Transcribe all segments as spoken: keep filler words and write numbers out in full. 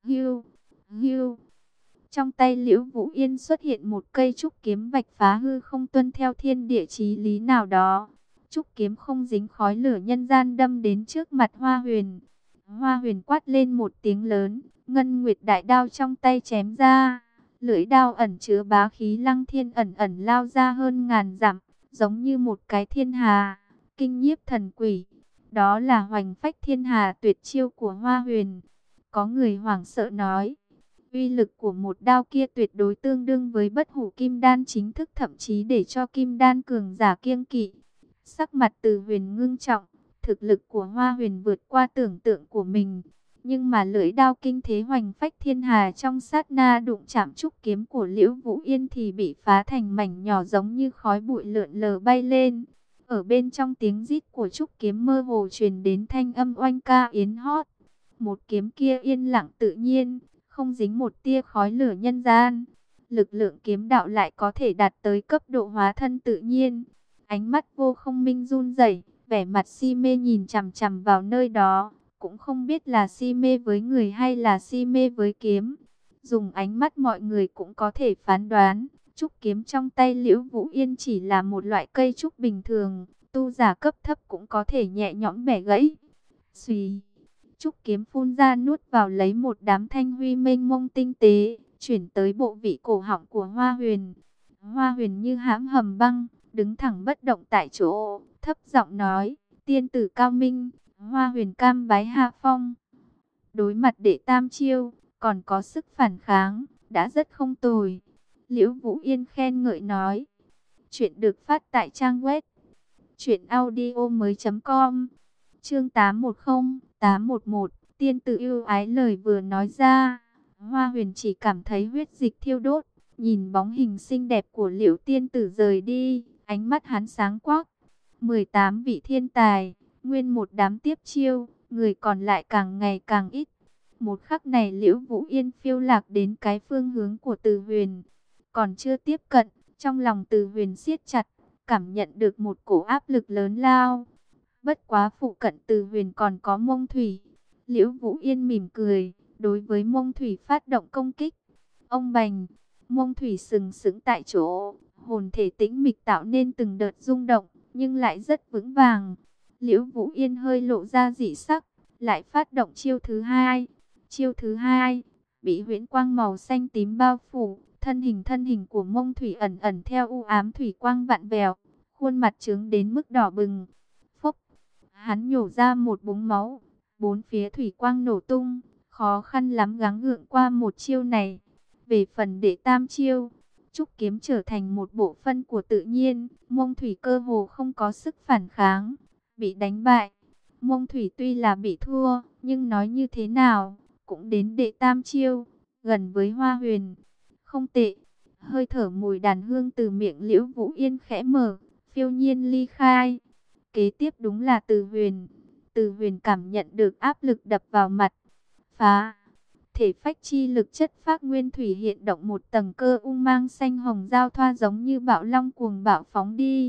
Hưu, hưu. Trong tay Liễu Vũ Yên xuất hiện một cây trúc kiếm vạch phá hư không, tuân theo thiên địa chí lý nào đó. Trúc kiếm không dính khói lửa nhân gian đâm đến trước mặt Hoa Huyền. Hoa Huyền quát lên một tiếng lớn, ngân nguyệt đại đao trong tay chém ra. Lưỡi đao ẩn chứa bá khí lăng thiên, ẩn ẩn lao ra hơn ngàn dặm, giống như một cái thiên hà, kinh nhiếp thần quỷ. Đó là Hoành Phách Thiên Hà tuyệt chiêu của Hoa Huyền. Có người hoảng sợ nói, uy lực của một đao kia tuyệt đối tương đương với bất hủ kim đan chính thức, thậm chí để cho kim đan cường giả kiêng kỵ. Sắc mặt Từ Huyền ngưng trọng, thực lực của Hoa Huyền vượt qua tưởng tượng của mình. Nhưng mà lưỡi đao kinh thế Hoành Phách Thiên Hà trong sát na đụng chạm trúc kiếm của Liễu Vũ Yên thì bị phá thành mảnh nhỏ, giống như khói bụi lượn lờ bay lên. Ở bên trong tiếng rít của trúc kiếm mơ hồ truyền đến thanh âm oanh ca yến hót. Một kiếm kia yên lặng tự nhiên, không dính một tia khói lửa nhân gian. Lực lượng kiếm đạo lại có thể đạt tới cấp độ hóa thân tự nhiên. Ánh mắt Vô Không Minh run rẩy, vẻ mặt si mê nhìn chằm chằm vào nơi đó, cũng không biết là si mê với người hay là si mê với kiếm. Dùng ánh mắt mọi người cũng có thể phán đoán, trúc kiếm trong tay Liễu Vũ Yên chỉ là một loại cây trúc bình thường, tu giả cấp thấp cũng có thể nhẹ nhõm bẻ gãy. Xùy, trúc kiếm phun ra nuốt vào lấy một đám thanh huy mênh mông tinh tế, chuyển tới bộ vị cổ họng của Hoa Huyền. Hoa Huyền như hãm hầm băng, đứng thẳng bất động tại chỗ, thấp giọng nói, tiên tử cao minh, Hoa Huyền cam bái hạ phong. Đối mặt đệ tam chiêu, còn có sức phản kháng, đã rất không tồi. Liễu Vũ Yên khen ngợi nói. Chuyện được phát tại trang web truyện audio mới com. Chương tám một không, tám một một, tiên tử yêu ái. Lời vừa nói ra, Hoa Huyền chỉ cảm thấy huyết dịch thiêu đốt, nhìn bóng hình xinh đẹp của Liễu tiên tử rời đi, ánh mắt hắn sáng quắc. mười tám vị thiên tài, nguyên một đám tiếp chiêu, người còn lại càng ngày càng ít. Một khắc này Liễu Vũ Yên phiêu lạc đến cái phương hướng của Từ Huyền, còn chưa tiếp cận, trong lòng Từ Huyền siết chặt, cảm nhận được một cổ áp lực lớn lao. Bất quá phụ cận Từ Huyền còn có Mông Thủy. Liễu Vũ Yên mỉm cười, đối với Mông Thủy phát động công kích. Ông bành, Mông Thủy sừng sững tại chỗ, hồn thể tĩnh mịch tạo nên từng đợt rung động, nhưng lại rất vững vàng. Liễu Vũ Yên hơi lộ ra dị sắc, lại phát động chiêu thứ hai. Chiêu thứ hai, bị huyễn quang màu xanh tím bao phủ, thân hình thân hình của Mông Thủy ẩn ẩn theo u ám thủy quang vặn vẹo, khuôn mặt trướng đến mức đỏ bừng. Phốc, hắn nhổ ra một búng máu, bốn phía thủy quang nổ tung, khó khăn lắm gắng gượng qua một chiêu này. Về phần đệ tam chiêu, trúc kiếm trở thành một bộ phận của tự nhiên, Mông Thủy cơ hồ không có sức phản kháng, bị đánh bại. Mông Thủy tuy là bị thua, nhưng nói như thế nào, cũng đến đệ tam chiêu, gần với Hoa Huyền. Không tệ, hơi thở mùi đàn hương từ miệng Liễu Vũ Yên khẽ mở, phiêu nhiên ly khai. Kế tiếp đúng là Từ Huyền. Từ Huyền cảm nhận được áp lực đập vào mặt. Phá! Thể phách chi lực chất phác nguyên thủy hiện động, một tầng cơ ung mang xanh hồng giao thoa giống như bạo long cuồng bạo phóng đi.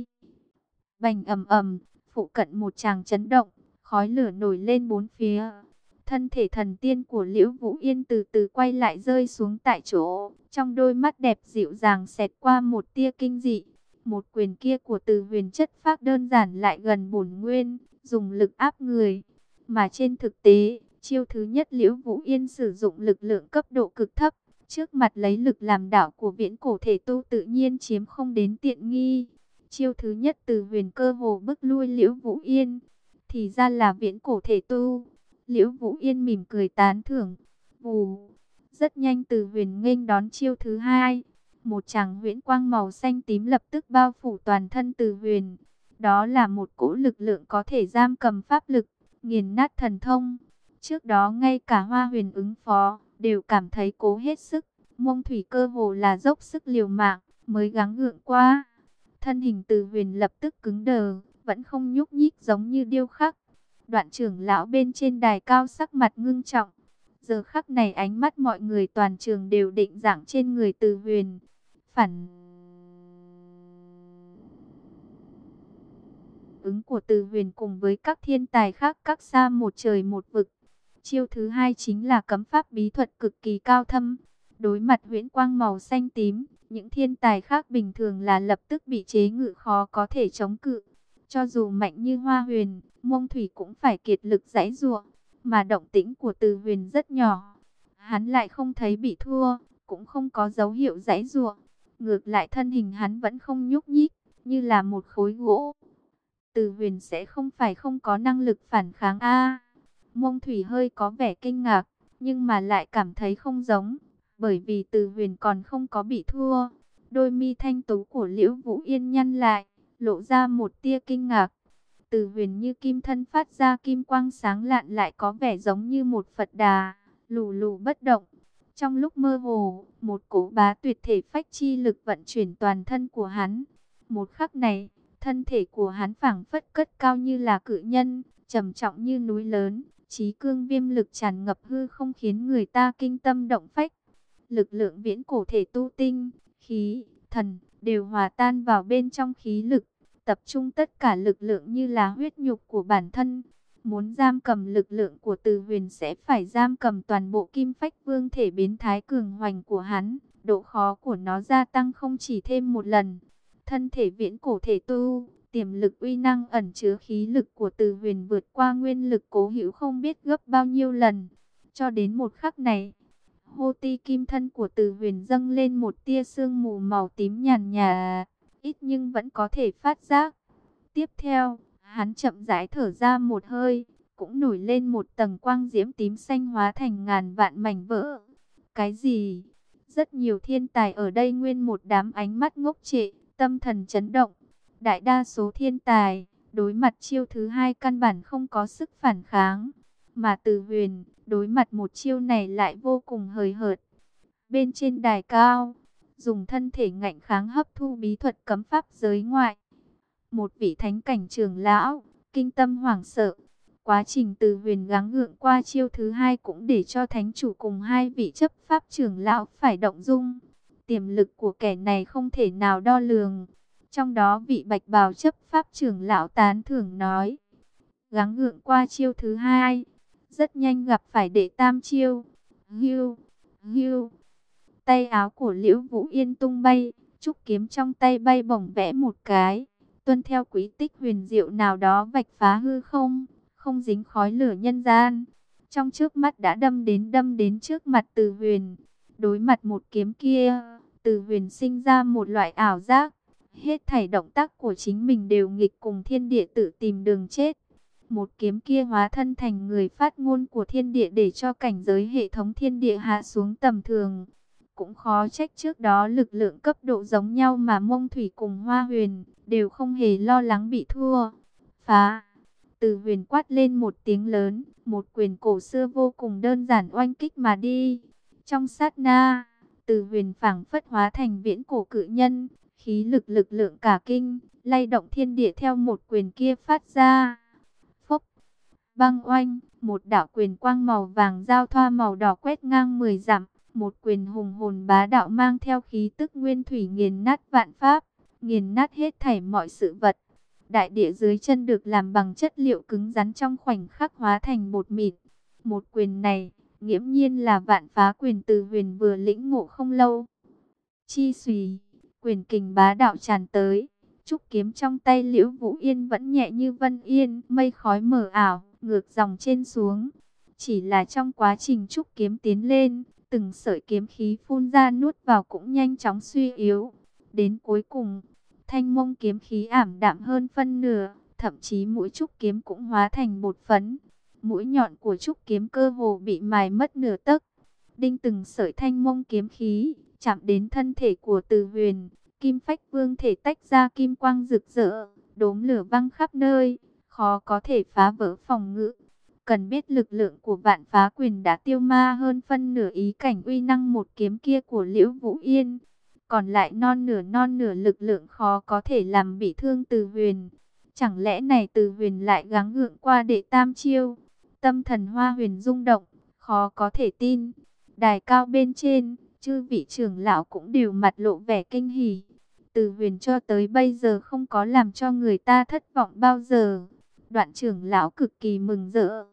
Bành ầm ầm, phụ cận một tràng chấn động, khói lửa nổi lên bốn phía. Thân thể thần tiên của Liễu Vũ Yên từ từ quay lại, rơi xuống tại chỗ, trong đôi mắt đẹp dịu dàng xẹt qua một tia kinh dị. Một quyền kia của Từ Huyền chất phác đơn giản lại gần bổn nguyên, dùng lực áp người. Mà trên thực tế, chiêu thứ nhất Liễu Vũ Yên sử dụng lực lượng cấp độ cực thấp, trước mặt lấy lực làm đảo của viễn cổ thể tu tự nhiên chiếm không đến tiện nghi. Chiêu thứ nhất Từ Huyền cơ hồ bức lui Liễu Vũ Yên, thì ra là viễn cổ thể tu. Liễu Vũ Yên mỉm cười tán thưởng. Vù, rất nhanh Từ Huyền nghênh đón chiêu thứ hai. Một tràng huyễn quang màu xanh tím lập tức bao phủ toàn thân Từ Huyền. Đó là một cỗ lực lượng có thể giam cầm pháp lực, nghiền nát thần thông. Trước đó ngay cả Hoa Huyền ứng phó, đều cảm thấy cố hết sức. Mông Thủy cơ hồ là dốc sức liều mạng, mới gắng gượng qua. Thân hình Từ Huyền lập tức cứng đờ, vẫn không nhúc nhích, giống như điêu khắc. Đoạn trưởng lão bên trên đài cao sắc mặt ngưng trọng. Giờ khắc này ánh mắt mọi người toàn trường đều định dạng trên người Từ Huyền. Phản ứng của Từ Huyền cùng với các thiên tài khác cách xa một trời một vực. Chiêu thứ hai chính là cấm pháp bí thuật cực kỳ cao thâm. Đối mặt huyễn quang màu xanh tím, những thiên tài khác bình thường là lập tức bị chế ngự, khó có thể chống cự. Cho dù mạnh như Hoa Huyền, Mông Thủy cũng phải kiệt lực giãy giụa, mà động tĩnh của Từ Huyền rất nhỏ. Hắn lại không thấy bị thua, cũng không có dấu hiệu giãy giụa. Ngược lại thân hình hắn vẫn không nhúc nhích, như là một khối gỗ. Từ Huyền sẽ không phải không có năng lực phản kháng a? Mông Thủy hơi có vẻ kinh ngạc, nhưng mà lại cảm thấy không giống, bởi vì Từ Huyền còn không có bị thua. Đôi mi thanh tú của Liễu Vũ Yên nhăn lại, lộ ra một tia kinh ngạc. Từ Huyền như kim thân phát ra kim quang sáng lạn, lại có vẻ giống như một Phật Đà, lù lù bất động. Trong lúc mơ hồ, một cỗ bá tuyệt thể phách chi lực vận chuyển toàn thân của hắn. Một khắc này, thân thể của hắn phảng phất cất cao như là cự nhân, trầm trọng như núi lớn, chí cương viêm lực tràn ngập hư không, khiến người ta kinh tâm động phách. Lực lượng viễn cổ thể tu tinh, khí, thần đều hòa tan vào bên trong khí lực, tập trung tất cả lực lượng như là huyết nhục của bản thân. Muốn giam cầm lực lượng của Từ Huyền sẽ phải giam cầm toàn bộ kim phách vương thể biến thái cường hoành của hắn. Độ khó của nó gia tăng không chỉ thêm một lần. Thân thể viễn cổ thể tu, tiềm lực uy năng ẩn chứa khí lực của Từ Huyền vượt qua nguyên lực cố hữu không biết gấp bao nhiêu lần. Cho đến một khắc này, hô ti kim thân của Từ Huyền dâng lên một tia sương mù màu tím nhàn nhạt, ít nhưng vẫn có thể phát giác. Tiếp theo, hắn chậm rãi thở ra một hơi, cũng nổi lên một tầng quang diễm tím xanh hóa thành ngàn vạn mảnh vỡ. Cái gì? Rất nhiều thiên tài ở đây nguyên một đám ánh mắt ngốc trệ, tâm thần chấn động. Đại đa số thiên tài, đối mặt chiêu thứ hai căn bản không có sức phản kháng. Mà Từ Huyền, đối mặt một chiêu này lại vô cùng hời hợt. Bên trên đài cao, dùng thân thể ngạnh kháng hấp thu bí thuật cấm pháp giới ngoại. Một vị thánh cảnh trưởng lão, kinh tâm hoảng sợ. Quá trình Từ Huyền gắng gượng qua chiêu thứ hai cũng để cho thánh chủ cùng hai vị chấp pháp trưởng lão phải động dung. Tiềm lực của kẻ này không thể nào đo lường. Trong đó vị bạch bào chấp pháp trưởng lão tán thưởng nói, gắng gượng qua chiêu thứ hai, rất nhanh gặp phải đệ tam chiêu. Hưu, hưu. Tay áo của Liễu Vũ Yên tung bay, trúc kiếm trong tay bay bổng vẽ một cái, tuân theo quý tích huyền diệu nào đó vạch phá hư không, không dính khói lửa nhân gian. Trong trước mắt đã đâm đến đâm đến trước mặt Từ Huyền. Đối mặt một kiếm kia, Từ Huyền sinh ra một loại ảo giác. Hết thảy động tác của chính mình đều nghịch cùng thiên địa tự tìm đường chết. Một kiếm kia hóa thân thành người phát ngôn của thiên địa, để cho cảnh giới hệ thống thiên địa hạ xuống tầm thường. Cũng khó trách trước đó lực lượng cấp độ giống nhau mà Mông Thủy cùng Hoa Huyền đều không hề lo lắng bị thua. Phá! Từ Huyền quát lên một tiếng lớn, một quyền cổ xưa vô cùng đơn giản oanh kích mà đi. Trong sát na, Từ Huyền phảng phất hóa thành viễn cổ cự nhân, khí lực lực lượng cả kinh, lay động thiên địa theo một quyền kia phát ra. Phốc! Băng oanh! Một đạo quyền quang màu vàng giao thoa màu đỏ quét ngang mười dặm. Một quyền hùng hồn bá đạo mang theo khí tức nguyên thủy nghiền nát vạn pháp, nghiền nát hết thảy mọi sự vật. Đại địa dưới chân được làm bằng chất liệu cứng rắn trong khoảnh khắc hóa thành bột mịn. Một quyền này, nghiễm nhiên là vạn phá quyền Từ Huyền vừa lĩnh ngộ không lâu. Chi xùy, quyền kình bá đạo tràn tới. Trúc kiếm trong tay Liễu Vũ Yên vẫn nhẹ như vân yên, mây khói mờ ảo, ngược dòng trên xuống. Chỉ là trong quá trình trúc kiếm tiến lên, từng sợi kiếm khí phun ra nuốt vào cũng nhanh chóng suy yếu. Đến cuối cùng, thanh mông kiếm khí ảm đạm hơn phân nửa, thậm chí mũi trúc kiếm cũng hóa thành bột phấn. Mũi nhọn của trúc kiếm cơ hồ bị mài mất nửa tấc. Đinh từng sợi thanh mông kiếm khí chạm đến thân thể của Từ Huyền, kim phách vương thể tách ra kim quang rực rỡ, đốm lửa văng khắp nơi, khó có thể phá vỡ phòng ngự. Cần biết lực lượng của vạn phá quyền đã tiêu ma hơn phân nửa ý cảnh uy năng một kiếm kia của Liễu Vũ Yên. Còn lại non nửa non nửa lực lượng khó có thể làm bị thương Từ Huyền. Chẳng lẽ này Từ Huyền lại gắng gượng qua đệ tam chiêu? Tâm thần Hoa Huyền rung động, khó có thể tin. Đài cao bên trên, chư vị trưởng lão cũng đều mặt lộ vẻ kinh hỉ. Từ Huyền cho tới bây giờ không có làm cho người ta thất vọng bao giờ. Đoạn trưởng lão cực kỳ mừng rỡ.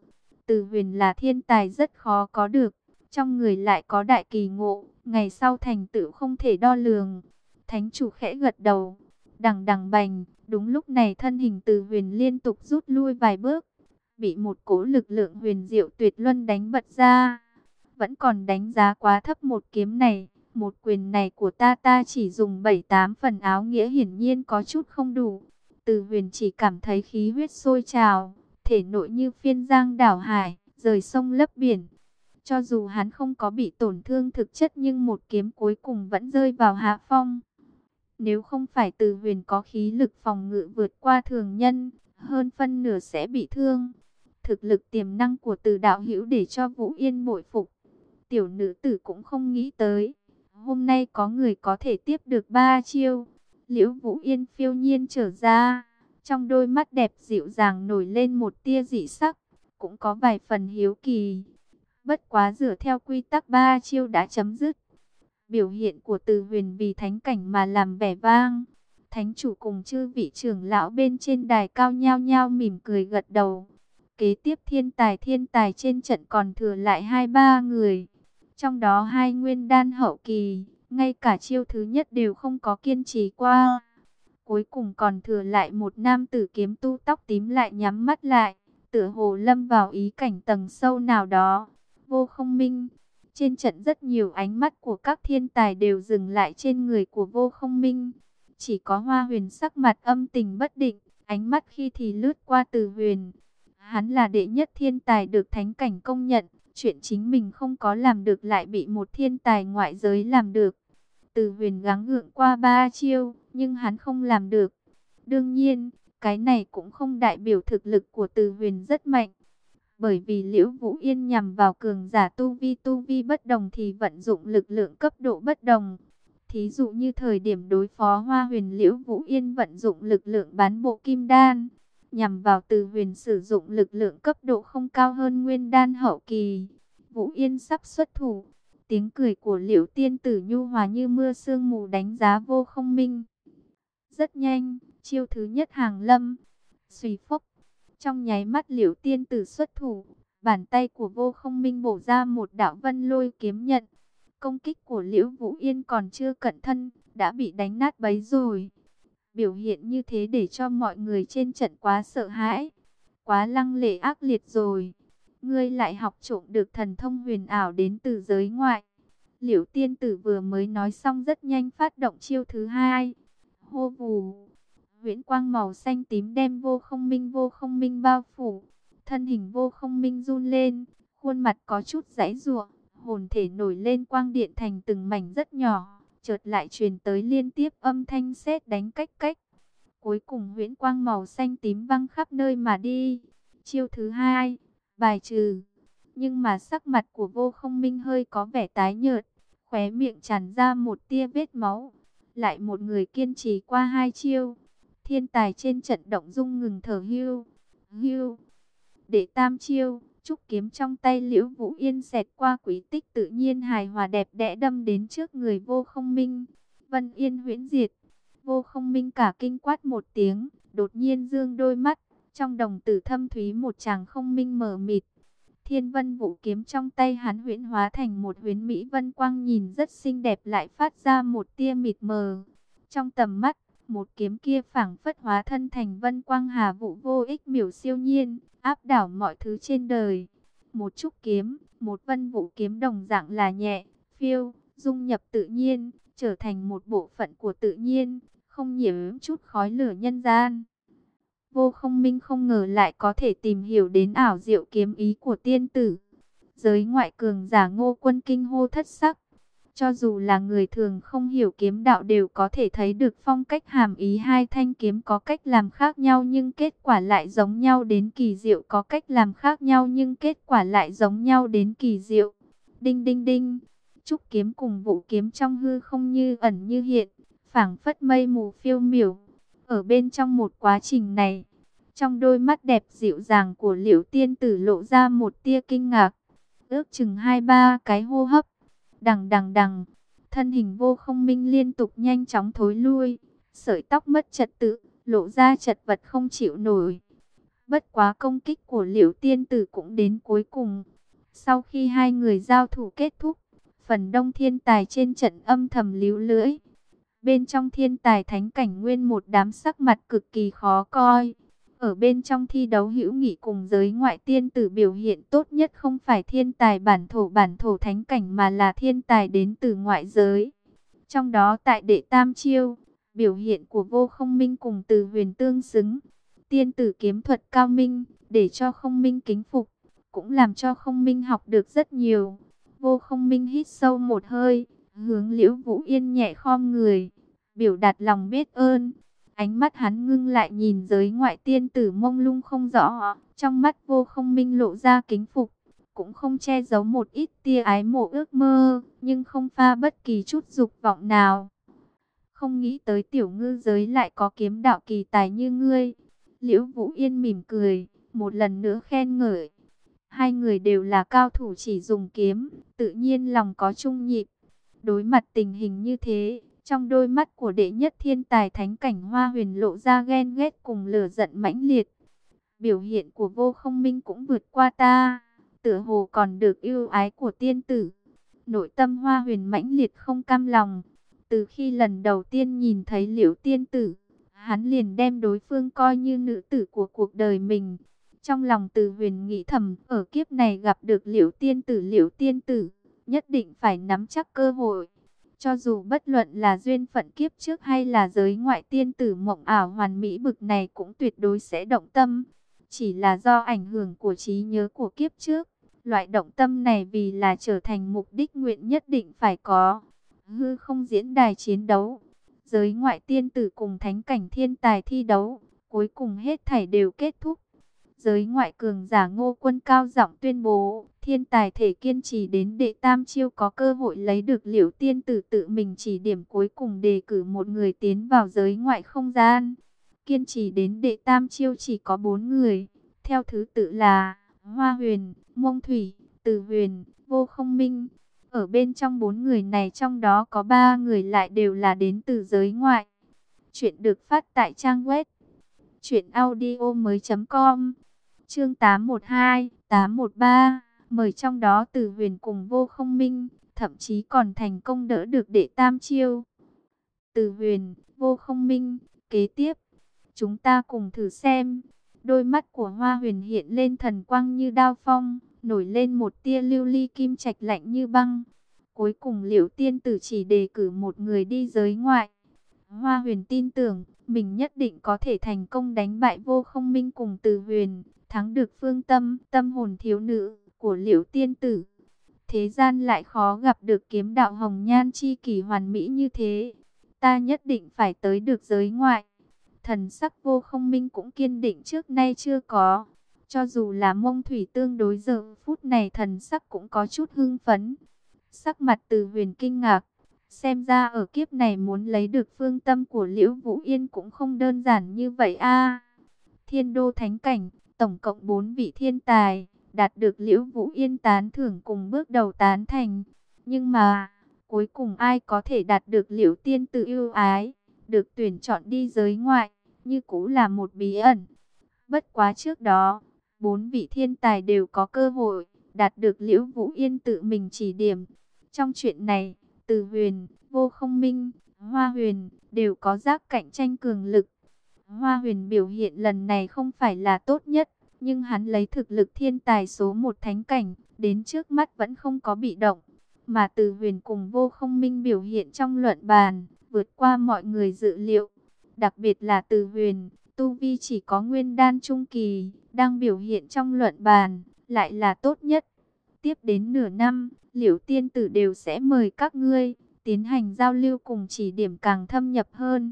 Từ Huyền là thiên tài rất khó có được, trong người lại có đại kỳ ngộ, ngày sau thành tựu không thể đo lường. Thánh chủ khẽ gật đầu, đằng đằng bành, đúng lúc này thân hình Từ Huyền liên tục rút lui vài bước, bị một cỗ lực lượng huyền diệu tuyệt luân đánh bật ra. Vẫn còn đánh giá quá thấp một kiếm này, một quyền này của ta ta chỉ dùng bảy tám phần áo nghĩa hiển nhiên có chút không đủ. Từ Huyền chỉ cảm thấy khí huyết sôi trào, thể nội như phiên giang đảo hải, rời sông lấp biển. Cho dù hắn không có bị tổn thương thực chất nhưng một kiếm cuối cùng vẫn rơi vào hạ phong. Nếu không phải Từ Huyền có khí lực phòng ngự vượt qua thường nhân, hơn phân nửa sẽ bị thương. Thực lực tiềm năng của Từ đạo hữu để cho Vũ Yên bội phục. Tiểu nữ tử cũng không nghĩ tới, hôm nay có người có thể tiếp được ba chiêu. Liễu Vũ Yên phiêu nhiên trở ra, trong đôi mắt đẹp dịu dàng nổi lên một tia dị sắc, cũng có vài phần hiếu kỳ. Bất quá dựa theo quy tắc ba chiêu đã chấm dứt. Biểu hiện của Từ Huyền vì thánh cảnh mà làm vẻ vang. Thánh chủ cùng chư vị trưởng lão bên trên đài cao nhao nhao mỉm cười gật đầu. Kế tiếp thiên tài thiên tài trên trận còn thừa lại hai ba người. Trong đó hai nguyên đan hậu kỳ, ngay cả chiêu thứ nhất đều không có kiên trì qua. Cuối cùng còn thừa lại một nam tử kiếm tu tóc tím lại nhắm mắt lại, tựa hồ lâm vào ý cảnh tầng sâu nào đó. Vô Không Minh. Trên trận rất nhiều ánh mắt của các thiên tài đều dừng lại trên người của Vô Không Minh. Chỉ có Hoa Huyền sắc mặt âm tình bất định, ánh mắt khi thì lướt qua Từ Huyền. Hắn là đệ nhất thiên tài được thánh cảnh công nhận, chuyện chính mình không có làm được lại bị một thiên tài ngoại giới làm được. Từ Huyền gắng gượng qua ba chiêu, nhưng hắn không làm được. Đương nhiên, cái này cũng không đại biểu thực lực của Từ Huyền rất mạnh. Bởi vì Liễu Vũ Yên nhằm vào cường giả tu vi tu vi bất đồng thì vận dụng lực lượng cấp độ bất đồng. Thí dụ như thời điểm đối phó Hoa Huyền, Liễu Vũ Yên vận dụng lực lượng bán bộ kim đan. Nhằm vào Từ Huyền sử dụng lực lượng cấp độ không cao hơn nguyên đan hậu kỳ. Vũ Yên sắp xuất thủ. Tiếng cười của Liễu tiên tử nhu hòa như mưa sương mù đánh giá Vô Không Minh. Rất nhanh, chiêu thứ nhất hàng lâm. Xùy phốc. Trong nháy mắt Liễu tiên tử xuất thủ, bàn tay của Vô Không Minh bổ ra một đạo vân lôi kiếm nhận. Công kích của Liễu Vũ Yên còn chưa cận thân, đã bị đánh nát bấy rồi. Biểu hiện như thế để cho mọi người trên trận quá sợ hãi, quá lăng lệ ác liệt rồi. Ngươi lại học trộm được thần thông huyền ảo đến từ giới ngoại. Liễu tiên tử vừa mới nói xong rất nhanh phát động chiêu thứ hai. Hô vù. Huyễn quang màu xanh tím đem Vô Không Minh Vô Không Minh bao phủ. Thân hình Vô Không Minh run lên, khuôn mặt có chút giãy giụa, hồn thể nổi lên quang điện thành từng mảnh rất nhỏ, chợt lại truyền tới liên tiếp âm thanh sét đánh cách cách. Cuối cùng huyễn quang màu xanh tím văng khắp nơi mà đi. Chiêu thứ hai, bài trừ. Nhưng mà sắc mặt của Vô Không Minh hơi có vẻ tái nhợt, khóe miệng tràn ra một tia vết máu. Lại một người kiên trì qua hai chiêu. Thiên tài trên trận động dung ngừng thở hưu. Hưu. Để tam chiêu, trúc kiếm trong tay Liễu Vũ Yên xẹt qua quý tích tự nhiên hài hòa đẹp đẽ đâm đến trước người Vô Không Minh. Vân Yên huyễn diệt. Vô Không Minh cả kinh quát một tiếng, đột nhiên dương đôi mắt, trong đồng tử thâm thúy một tràng không minh mờ mịt. Thiên Vân Vũ kiếm trong tay hắn huyễn hóa thành một huyễn mỹ vân quang nhìn rất xinh đẹp lại phát ra một tia mịt mờ. Trong tầm mắt, một kiếm kia phảng phất hóa thân thành vân quang hà vụ vô ích miểu siêu nhiên, áp đảo mọi thứ trên đời. Một trúc kiếm, một vân vũ kiếm đồng dạng là nhẹ, phiêu, dung nhập tự nhiên, trở thành một bộ phận của tự nhiên, không nhiễm chút khói lửa nhân gian. Vô Không Minh không ngờ lại có thể tìm hiểu đến ảo diệu kiếm ý của tiên tử. Giới ngoại cường giả Ngô Quân kinh hô thất sắc. Cho dù là người thường không hiểu kiếm đạo đều có thể thấy được phong cách hàm ý hai thanh kiếm có cách làm khác nhau nhưng kết quả lại giống nhau đến kỳ diệu, có cách làm khác nhau nhưng kết quả lại giống nhau đến kỳ diệu. Đinh đinh đinh, trúc kiếm cùng vũ kiếm trong hư không như ẩn như hiện, phảng phất mây mù phiêu miểu. Ở bên trong một quá trình này, trong đôi mắt đẹp dịu dàng của Liễu tiên tử lộ ra một tia kinh ngạc. Ước chừng hai ba cái hô hấp, đằng đằng đằng, thân hình Vô Không Minh liên tục nhanh chóng thối lui, sợi tóc mất trật tự, lộ ra chật vật không chịu nổi. Bất quá công kích của Liễu Tiên Tử cũng đến cuối cùng. Sau khi hai người giao thủ kết thúc, phần đông thiên tài trên trận âm thầm líu lưỡi. Bên trong thiên tài thánh cảnh nguyên một đám sắc mặt cực kỳ khó coi. Ở bên trong thi đấu hữu nghị cùng giới ngoại, tiên tử biểu hiện tốt nhất không phải thiên tài bản thổ bản thổ thánh cảnh mà là thiên tài đến từ ngoại giới. Trong đó tại đệ tam chiêu, biểu hiện của Vô Không Minh cùng Từ Huyền tương xứng. Tiên tử kiếm thuật cao minh, để cho Không Minh kính phục, cũng làm cho Không Minh học được rất nhiều. Vô Không Minh hít sâu một hơi, hướng Liễu Vũ Yên nhẹ khom người, biểu đạt lòng biết ơn. Ánh mắt hắn ngưng lại nhìn giới ngoại tiên tử mông lung không rõ, trong mắt Vô Không Minh lộ ra kính phục, cũng không che giấu một ít tia ái mộ ước mơ, nhưng không pha bất kỳ chút dục vọng nào. Không nghĩ tới tiểu ngư giới lại có kiếm đạo kỳ tài như ngươi. Liễu Vũ Yên mỉm cười, một lần nữa khen ngợi. Hai người đều là cao thủ chỉ dùng kiếm, tự nhiên lòng có chung nhịp. Đối mặt tình hình như thế, trong đôi mắt của đệ nhất thiên tài thánh cảnh Hoa Huyền lộ ra ghen ghét cùng lửa giận mãnh liệt. Biểu hiện của Vô Không Minh cũng vượt qua ta, tựa hồ còn được yêu ái của tiên tử. Nội tâm Hoa Huyền mãnh liệt không cam lòng. Từ khi lần đầu tiên nhìn thấy Liễu tiên tử, hắn liền đem đối phương coi như nữ tử của cuộc đời mình. Trong lòng Từ Huyền nghĩ thầm, ở kiếp này gặp được Liễu tiên tử, Liễu tiên tử nhất định phải nắm chắc cơ hội. Cho dù bất luận là duyên phận kiếp trước hay là giới ngoại tiên tử mộng ảo hoàn mỹ bực này cũng tuyệt đối sẽ động tâm. Chỉ là do ảnh hưởng của trí nhớ của kiếp trước, loại động tâm này vì là trở thành mục đích nguyện nhất định phải có. Hư không diễn đài chiến đấu, giới ngoại tiên tử cùng thánh cảnh thiên tài thi đấu, cuối cùng hết thảy đều kết thúc. Giới ngoại cường giả Ngô Quân cao giọng tuyên bố, thiên tài thể kiên trì đến đệ tam chiêu có cơ hội lấy được Liễu tiên tử tự mình chỉ điểm, cuối cùng đề cử một người tiến vào giới ngoại không gian. Kiên trì đến đệ tam chiêu chỉ có bốn người, theo thứ tự là Hoa Huyền, Mông Thủy, Từ Huyền, Vô Không Minh. Ở bên trong bốn người này, trong đó có ba người lại đều là đến từ giới ngoại. Chuyện được phát tại trang web truyện audio mới chấm com. Chương tám một hai, tám một ba, mời trong đó Từ Huyền cùng Vô Không Minh, thậm chí còn thành công đỡ được đệ tam chiêu. Từ Huyền, Vô Không Minh, kế tiếp, chúng ta cùng thử xem. Đôi mắt của Hoa Huyền hiện lên thần quang như đao phong, nổi lên một tia lưu ly kim trạch lạnh như băng. Cuối cùng Liễu tiên tử chỉ đề cử một người đi giới ngoại. Hoa Huyền tin tưởng, mình nhất định có thể thành công đánh bại Vô Không Minh cùng Từ Huyền, thắng được phương tâm, tâm hồn thiếu nữ của Liễu tiên tử. Thế gian lại khó gặp được kiếm đạo hồng nhan chi kỷ hoàn mỹ như thế. Ta nhất định phải tới được giới ngoại. Thần sắc Vô Không Minh cũng kiên định trước nay chưa có. Cho dù là Mông Thủy tương đối giờ phút này thần sắc cũng có chút hưng phấn. Sắc mặt Từ Huyền kinh ngạc. Xem ra ở kiếp này muốn lấy được phương tâm của Liễu Vũ Yên cũng không đơn giản như vậy a. Thiên đô thánh cảnh, tổng cộng bốn vị thiên tài, đạt được Liễu Vũ Yên tán thưởng cùng bước đầu tán thành. Nhưng mà, cuối cùng ai có thể đạt được Liễu tiên tử yêu ái, được tuyển chọn đi giới ngoại, như cũ là một bí ẩn. Bất quá trước đó, bốn vị thiên tài đều có cơ hội đạt được Liễu Vũ Yên tự mình chỉ điểm. Trong chuyện này, Từ Huyền, Vô Không Minh, Hoa Huyền đều có giác cạnh tranh cường lực. Hoa Huyền biểu hiện lần này không phải là tốt nhất, nhưng hắn lấy thực lực thiên tài số một thánh cảnh, đến trước mắt vẫn không có bị động. Mà Từ Huyền cùng Vô Không Minh biểu hiện trong luận bàn, vượt qua mọi người dự liệu. Đặc biệt là Từ Huyền, tu vi chỉ có nguyên đan trung kỳ, đang biểu hiện trong luận bàn, lại là tốt nhất. Tiếp đến nửa năm, Liễu tiên tử đều sẽ mời các ngươi tiến hành giao lưu cùng chỉ điểm càng thâm nhập hơn.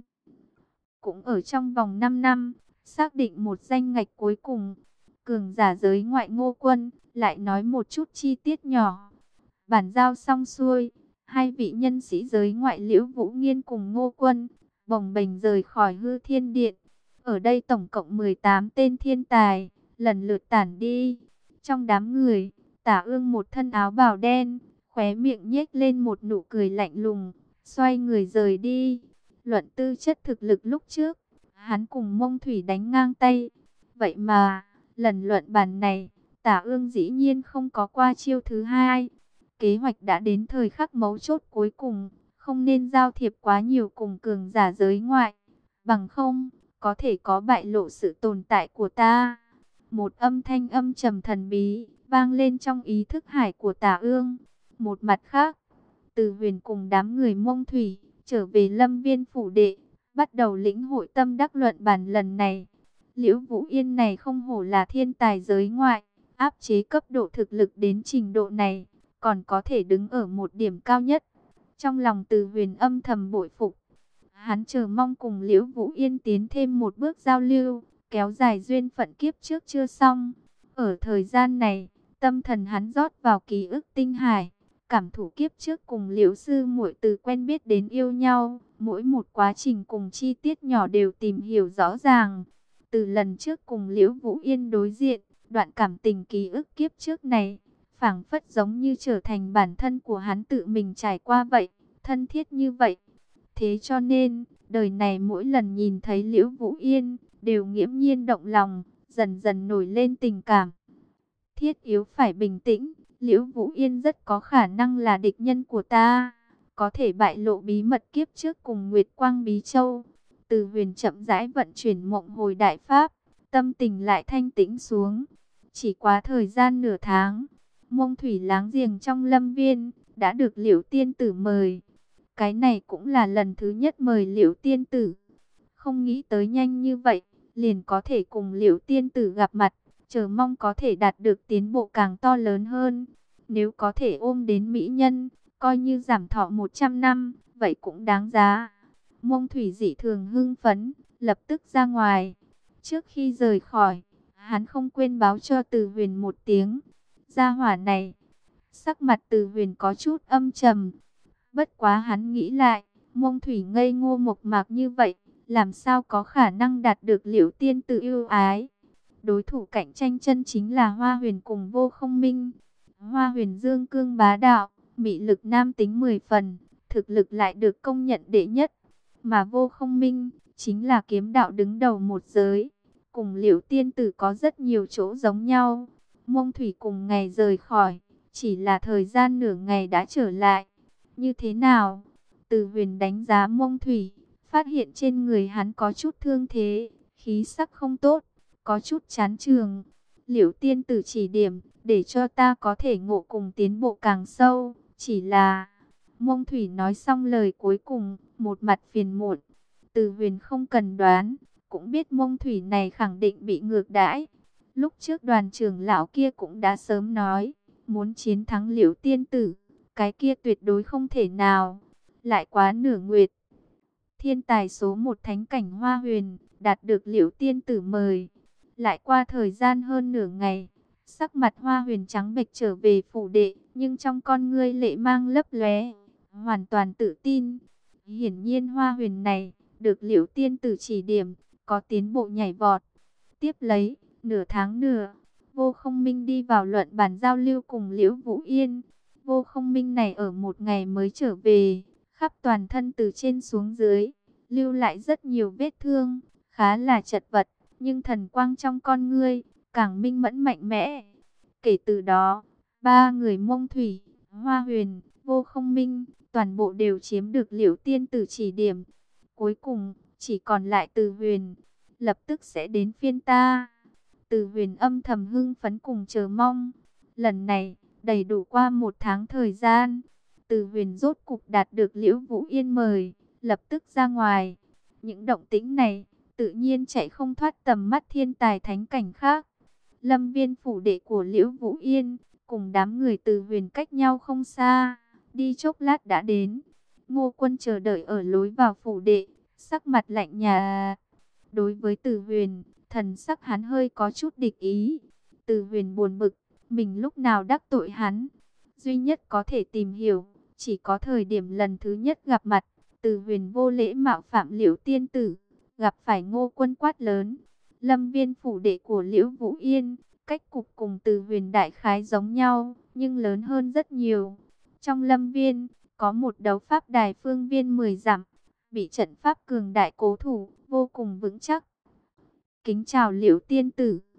Cũng ở trong vòng năm năm, xác định một danh ngạch cuối cùng, cường giả giới ngoại Ngô Quân lại nói một chút chi tiết nhỏ. Bản giao xong xuôi, hai vị nhân sĩ giới ngoại Liễu Vũ Nghiên cùng Ngô Quân bồng bềnh rời khỏi Hư Thiên Điện. Ở đây tổng cộng mười tám tên thiên tài, lần lượt tản đi. Trong đám người, Tả Ương một thân áo bào đen, khóe miệng nhếch lên một nụ cười lạnh lùng, xoay người rời đi. Luận tư chất thực lực lúc trước, hắn cùng Mông Thủy đánh ngang tay. Vậy mà, Lần luận bàn này, Tả Ương dĩ nhiên không có qua chiêu thứ hai. Kế hoạch đã đến thời khắc mấu chốt cuối cùng, không nên giao thiệp quá nhiều cùng cường giả giới ngoại. Bằng không, có thể có bại lộ sự tồn tại của ta. Một âm thanh âm trầm thần bí, vang lên trong ý thức hải của Tả Ương. Một mặt khác, Từ Huyền cùng đám người Mông Thủy, trở về Lâm Viên phủ đệ, bắt đầu lĩnh hội tâm đắc luận bàn lần này. Liễu Vũ Yên này không hổ là thiên tài giới ngoại, áp chế cấp độ thực lực đến trình độ này, còn có thể đứng ở một điểm cao nhất. Trong lòng Từ Huyền âm thầm bội phục. Hắn chờ mong cùng Liễu Vũ Yên tiến thêm một bước giao lưu, kéo dài duyên phận kiếp trước chưa xong. Ở thời gian này, tâm thần hắn rót vào ký ức tinh hải, cảm thụ kiếp trước cùng Liễu sư muội từ quen biết đến yêu nhau, mỗi một quá trình cùng chi tiết nhỏ đều tìm hiểu rõ ràng. Từ lần trước cùng Liễu Vũ Yên đối diện, đoạn cảm tình ký ức kiếp trước này, phảng phất giống như trở thành bản thân của hắn tự mình trải qua vậy, thân thiết như vậy. Thế cho nên, đời này mỗi lần nhìn thấy Liễu Vũ Yên, đều nghiễm nhiên động lòng, dần dần nổi lên tình cảm. Thiết yếu phải bình tĩnh, Liễu Vũ Yên rất có khả năng là địch nhân của ta, có thể bại lộ bí mật kiếp trước cùng Nguyệt Quang Bí Châu. Từ Huyền chậm rãi vận chuyển mộng hồi đại pháp, tâm tình lại thanh tĩnh xuống. Chỉ quá thời gian nửa tháng, Mông Thủy láng giềng trong Lâm Viên đã được Liễu tiên tử mời. Cái này cũng là lần thứ nhất mời Liễu tiên tử. Không nghĩ tới nhanh như vậy, liền có thể cùng Liễu tiên tử gặp mặt, chờ mong có thể đạt được tiến bộ càng to lớn hơn. Nếu có thể ôm đến mỹ nhân, coi như giảm thọ một trăm năm, vậy cũng đáng giá. Mông Thủy dị thường hưng phấn, lập tức ra ngoài. Trước khi rời khỏi, hắn không quên báo cho Từ Huyền một tiếng. Gia hỏa này, sắc mặt Từ Huyền có chút âm trầm. Bất quá hắn nghĩ lại, Mông Thủy ngây ngô mộc mạc như vậy, làm sao có khả năng đạt được Liễu tiên tử yêu ái. Đối thủ cạnh tranh chân chính là Hoa Huyền cùng Vô Không Minh. Hoa Huyền dương cương bá đạo, mị lực nam tính mười phần, thực lực lại được công nhận đệ nhất. Mà Vô Không Minh chính là kiếm đạo đứng đầu một giới, cùng Liễu tiên tử có rất nhiều chỗ giống nhau. Mông Thủy cùng ngày rời khỏi, chỉ là thời gian nửa ngày đã trở lại. Như thế nào? Từ Huyền đánh giá Mông Thủy, phát hiện trên người hắn có chút thương thế, khí sắc không tốt, có chút chán trường. Liễu tiên tử chỉ điểm, để cho ta có thể ngộ cùng tiến bộ càng sâu. Chỉ là... Mông Thủy nói xong lời cuối cùng, một mặt phiền muộn. Từ Huyền không cần đoán, cũng biết Mông Thủy này khẳng định bị ngược đãi. Lúc trước đoàn trưởng lão kia cũng đã sớm nói, muốn chiến thắng Liễu tiên tử, cái kia tuyệt đối không thể nào. Lại quá nửa nguyệt, thiên tài số một thánh cảnh Hoa Huyền đạt được Liễu tiên tử mời. Lại qua thời gian hơn nửa ngày, sắc mặt Hoa Huyền trắng bệch trở về phủ đệ, nhưng trong con ngươi lệ mang lấp lóe, hoàn toàn tự tin. Hiển nhiên Hoa Huyền này được Liễu tiên tử chỉ điểm, có tiến bộ nhảy vọt. Tiếp lấy, nửa tháng nữa, Vô Không Minh đi vào luận bàn giao lưu cùng Liễu Vũ Yên. Vô Không Minh này ở một ngày mới trở về, khắp toàn thân từ trên xuống dưới, lưu lại rất nhiều vết thương, khá là chật vật, nhưng thần quang trong con ngươi càng minh mẫn mạnh mẽ. Kể từ đó, ba người Mông Thủy, Hoa Huyền, Vô Không Minh, toàn bộ đều chiếm được Liễu tiên tử chỉ điểm. Cuối cùng, chỉ còn lại Từ Huyền, lập tức sẽ đến phiên ta. Từ Huyền âm thầm hưng phấn cùng chờ mong. Lần này, đầy đủ qua một tháng thời gian, Từ Huyền rốt cục đạt được Liễu Vũ Yên mời, lập tức ra ngoài. Những động tĩnh này, tự nhiên chạy không thoát tầm mắt thiên tài thánh cảnh khác. Lâm Viên phủ đệ của Liễu Vũ Yên, cùng đám người Từ Huyền cách nhau không xa, đi chốc lát đã đến. Ngô Quân chờ đợi ở lối vào phủ đệ, sắc mặt lạnh nhạt. Đối với Từ Huyền, thần sắc hắn hơi có chút địch ý. Từ Huyền buồn bực, mình lúc nào đắc tội hắn. Duy nhất có thể tìm hiểu, chỉ có thời điểm lần thứ nhất gặp mặt, Từ Huyền vô lễ mạo phạm Liễu tiên tử, gặp phải Ngô Quân quát lớn. Lâm Viên phủ đệ của Liễu Vũ Yên, cách cục cùng Từ Huyền đại khái giống nhau, nhưng lớn hơn rất nhiều. Trong Lâm Viên, có một đấu pháp đài phương viên mười dặm, bị trận pháp cường đại cố thủ, vô cùng vững chắc. Kính chào Liễu tiên tử.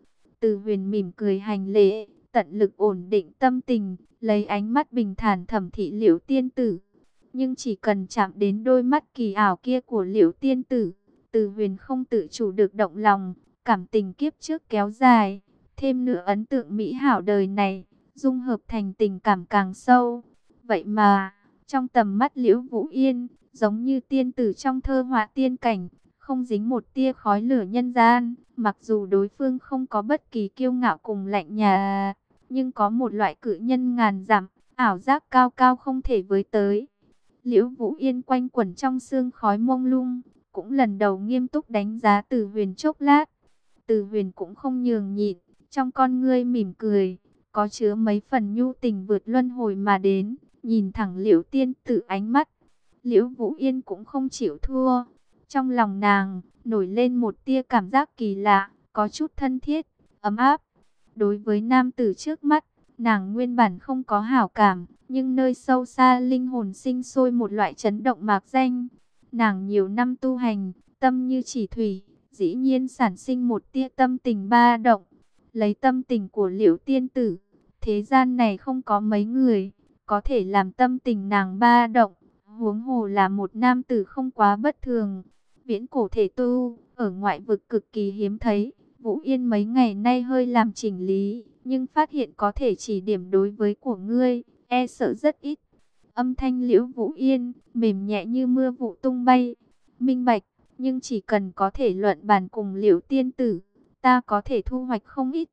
Từ Huyền mỉm cười hành lễ, tận lực ổn định tâm tình, lấy ánh mắt bình thản thẩm thị Liễu tiên tử. Nhưng chỉ cần chạm đến đôi mắt kỳ ảo kia của Liễu tiên tử, Từ Huyền không tự chủ được động lòng, cảm tình kiếp trước kéo dài, thêm nữa ấn tượng mỹ hảo đời này, dung hợp thành tình cảm càng sâu. Vậy mà, trong tầm mắt Liễu Vũ Yên, giống như tiên tử trong thơ họa tiên cảnh, không dính một tia khói lửa nhân gian. Mặc dù đối phương không có bất kỳ kiêu ngạo cùng lạnh nhạt, nhưng có một loại cự nhân ngàn dặm, ảo giác cao cao không thể với tới. Liễu Vũ Yên quanh quẩn trong sương khói mông lung, cũng lần đầu nghiêm túc đánh giá Từ Huyền chốc lát. Từ Huyền cũng không nhường nhịn, trong con ngươi mỉm cười, có chứa mấy phần nhu tình vượt luân hồi mà đến, nhìn thẳng Liễu tiên tử ánh mắt. Liễu Vũ Yên cũng không chịu thua, trong lòng nàng nổi lên một tia cảm giác kỳ lạ, có chút thân thiết, ấm áp. Đối với nam tử trước mắt, nàng nguyên bản không có hảo cảm, nhưng nơi sâu xa linh hồn sinh sôi một loại chấn động mạc danh. Nàng nhiều năm tu hành, tâm như chỉ thủy, dĩ nhiên sản sinh một tia tâm tình ba động. Lấy tâm tình của Liễu tiên tử, thế gian này không có mấy người có thể làm tâm tình nàng ba động, huống hồ là một nam tử không quá bất thường. Viễn cổ thể tu, ở ngoại vực cực kỳ hiếm thấy. Vũ Yên mấy ngày nay hơi làm chỉnh lý, nhưng phát hiện có thể chỉ điểm đối với của ngươi, e sợ rất ít. Âm thanh Liễu Vũ Yên, mềm nhẹ như mưa vụ tung bay. Minh bạch, nhưng chỉ cần có thể luận bàn cùng Liễu tiên tử, ta có thể thu hoạch không ít.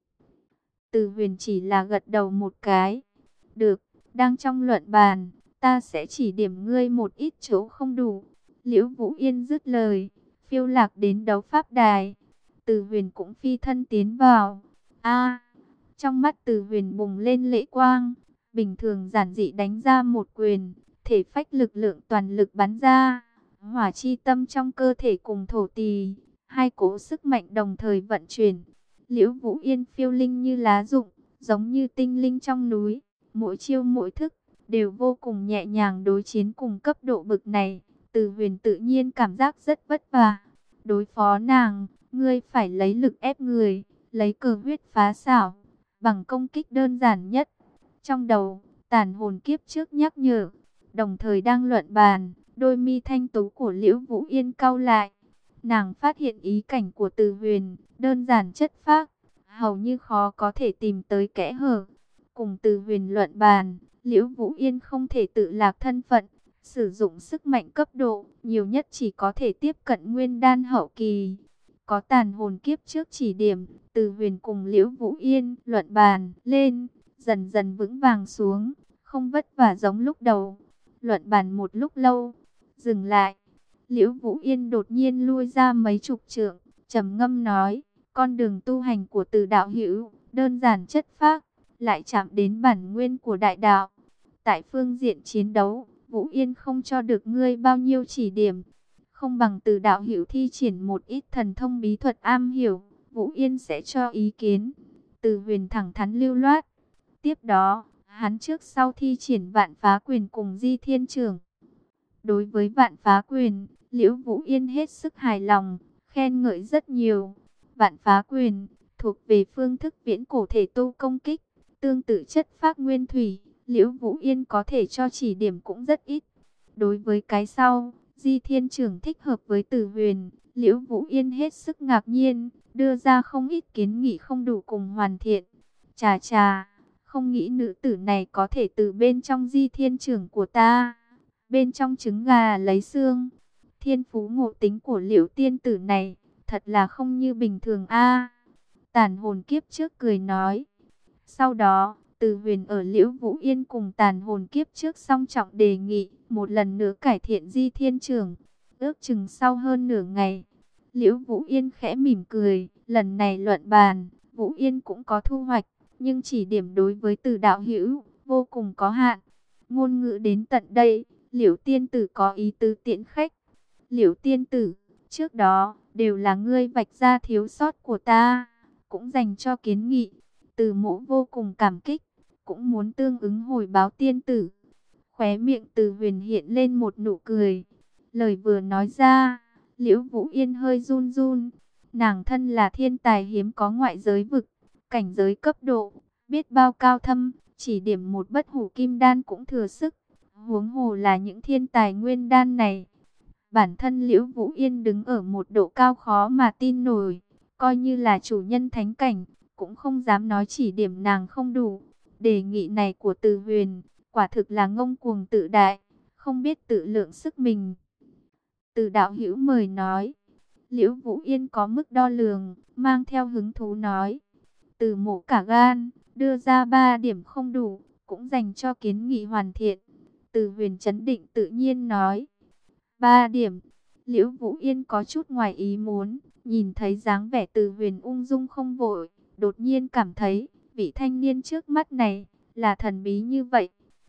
Từ Huyền chỉ là gật đầu một cái. Được, đang trong luận bàn, ta sẽ chỉ điểm ngươi một ít chỗ không đủ. Liễu Vũ Yên dứt lời, phiêu lạc đến đấu pháp đài. Từ Huyền cũng phi thân tiến vào. A, trong mắt Từ Huyền bùng lên lệ quang, bình thường giản dị đánh ra một quyền, thể phách lực lượng toàn lực bắn ra. Hỏa chi tâm trong cơ thể cùng thổ tỳ, hai cỗ sức mạnh đồng thời vận chuyển. Liễu Vũ Yên phiêu linh như lá rụng, giống như tinh linh trong núi, mỗi chiêu mỗi thức đều vô cùng nhẹ nhàng. Đối chiến cùng cấp độ bực này, Từ Huyền tự nhiên cảm giác rất vất vả. Đối phó nàng, ngươi phải lấy lực ép người, lấy cờ huyết phá xảo, bằng công kích đơn giản nhất. Trong đầu, tàn hồn kiếp trước nhắc nhở, đồng thời đang luận bàn, đôi mi thanh tú của Liễu Vũ Yên cau lại. Nàng phát hiện ý cảnh của Từ Huyền, đơn giản chất phác, hầu như khó có thể tìm tới kẽ hở. Cùng Từ Huyền luận bàn, Liễu Vũ Yên không thể tự lạc thân phận, sử dụng sức mạnh cấp độ, nhiều nhất chỉ có thể tiếp cận nguyên đan hậu kỳ. Có tàn hồn kiếp trước chỉ điểm, Từ Huyền cùng Liễu Vũ Yên luận bàn lên, dần dần vững vàng xuống, không vất vả giống lúc đầu. Luận bàn một lúc lâu, dừng lại. Liễu Vũ Yên đột nhiên lui ra mấy chục trượng, trầm ngâm nói, con đường tu hành của Từ đạo hữu, đơn giản chất phác, lại chạm đến bản nguyên của đại đạo. Tại phương diện chiến đấu, Vũ Yên không cho được ngươi bao nhiêu chỉ điểm, không bằng Từ đạo hữu thi triển một ít thần thông bí thuật am hiểu, Vũ Yên sẽ cho ý kiến. Từ Huyền thẳng thắn lưu loát. Tiếp đó, hắn trước sau thi triển vạn phá quyền cùng Di Thiên Trưởng. Đối với vạn phá quyền, Liễu Vũ Yên hết sức hài lòng, khen ngợi rất nhiều. Vạn phá quyền thuộc về phương thức viễn cổ thể tu công kích, tương tự chất phác nguyên thủy, Liễu Vũ Yên có thể cho chỉ điểm cũng rất ít. Đối với cái sau, Di Thiên Trưởng thích hợp với Từ Huyền, Liễu Vũ Yên hết sức ngạc nhiên, đưa ra không ít kiến nghị không đủ cùng hoàn thiện. Chà chà, không nghĩ nữ tử này có thể từ bên trong Di Thiên Trưởng của ta, bên trong trứng gà lấy xương. Thiên phú ngộ tính của Liễu tiên tử này, thật là không như bình thường a. Tàn hồn kiếp trước cười nói. Sau đó, Từ Huyền ở Liễu Vũ Yên cùng tàn hồn kiếp trước song trọng đề nghị, một lần nữa cải thiện Di Thiên Trưởng. Ước chừng sau hơn nửa ngày, Liễu Vũ Yên khẽ mỉm cười, lần này luận bàn, Vũ Yên cũng có thu hoạch, nhưng chỉ điểm đối với Từ đạo hữu, vô cùng có hạn. Ngôn ngữ đến tận đây, Liễu tiên tử có ý tứ tiễn khách. Liễu tiên tử, trước đó, đều là ngươi vạch ra thiếu sót của ta, cũng dành cho kiến nghị. Từ Mỗ vô cùng cảm kích, cũng muốn tương ứng hồi báo tiên tử. Khóe miệng Từ Huyền hiện lên một nụ cười. Lời vừa nói ra, Liễu Vũ Yên hơi run run. Nàng thân là thiên tài hiếm có ngoại giới vực, cảnh giới cấp độ, biết bao cao thâm, chỉ điểm một bất hủ kim đan cũng thừa sức, huống hồ là những thiên tài nguyên đan này. Bản thân Liễu Vũ Yên đứng ở một độ cao khó mà tin nổi, coi như là chủ nhân thánh cảnh, cũng không dám nói chỉ điểm nàng không đủ. Đề nghị này của Từ Huyền, quả thực là ngông cuồng tự đại, không biết tự lượng sức mình. Từ đạo hữu mời nói. Liễu Vũ Yên có mức đo lường, mang theo hứng thú nói. Từ mổ cả gan, đưa ra ba điểm không đủ, cũng dành cho kiến nghị hoàn thiện. Từ Huyền chấn định tự nhiên nói. Ba điểm. Liễu Vũ Yên có chút ngoài ý muốn, nhìn thấy dáng vẻ Từ Huyền ung dung không vội, đột nhiên cảm thấy vị thanh niên trước mắt này là thần bí như vậy.